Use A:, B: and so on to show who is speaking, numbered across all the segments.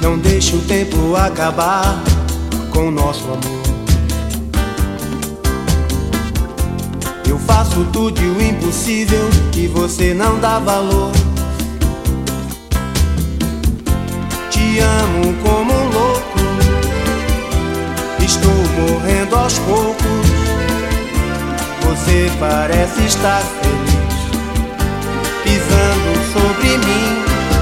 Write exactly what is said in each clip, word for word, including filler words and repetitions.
A: Não deixe o tempo acabar com o nosso amor. Eu faço tudo e o impossível e você não dá valor. Te amo como um louco, estou morrendo aos poucos. Você parece estar feliz, pisando sobre mim.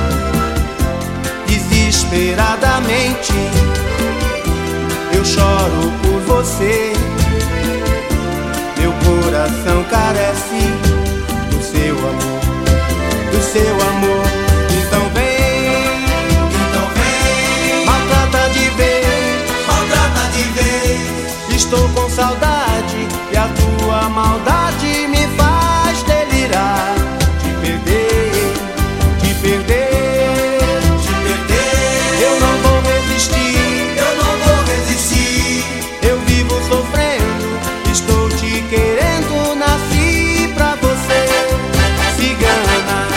A: Desesperadamente eu choro por você. Meu coração carece do seu amor, do seu amor. Então vem,
B: Então vem,
A: maltrata de vez,
B: maltrata de vez.
A: estou com saudade e a tua maldade me faz delirar. Te perder, te perder,
B: Te perder,
A: eu não vou resistir.
B: eu não vou resistir.
A: Eu vivo sofrendo, estou te querendo, nasci pra você, cigana.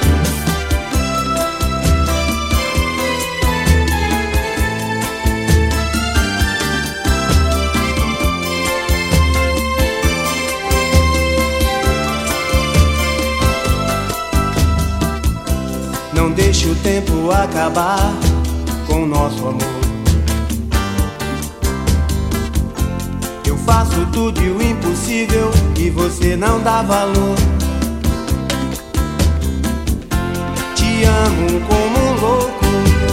A: Não deixe o tempo acabar com o nosso amor. Eu faço tudo e o impossível e você não dá valor. Te amo como um louco,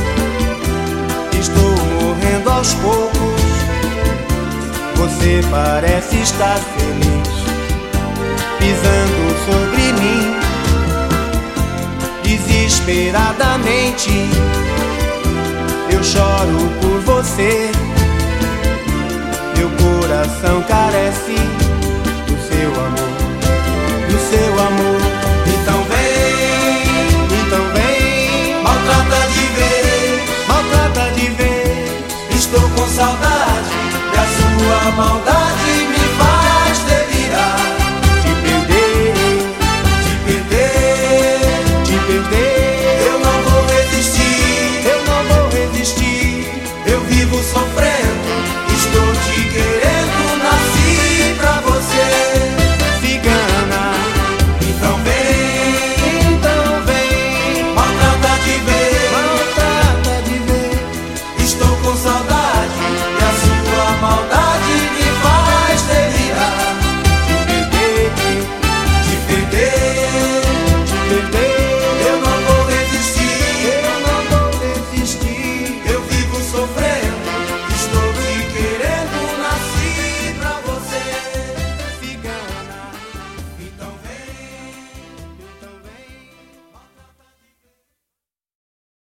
A: estou morrendo aos poucos. Você parece estar feliz, pisando sobre mim. Desesperadamente eu choro por você. Meu coração carece do seu amor, do seu amor.
B: Então vem,
A: Então vem,
B: maltrata de vez.
A: maltrata de vez,
B: Estou com saudade da sua maldade.